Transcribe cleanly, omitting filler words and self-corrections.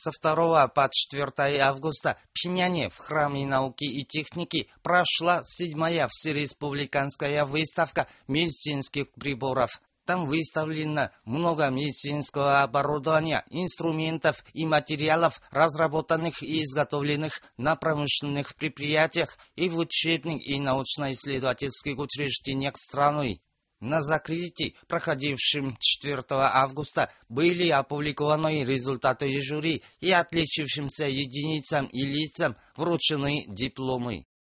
Со 2 по 4 августа в Пхеньяне в Храме науки и техники прошла 7-я всереспубликанская выставка медицинских приборов. Там выставлено много медицинского оборудования, инструментов и материалов, разработанных и изготовленных на промышленных предприятиях и в учебных и научно-исследовательских учреждениях страны. На закрытии, проходившем 4 августа, были опубликованы результаты жюри и отличившимся единицам и лицам вручены дипломы.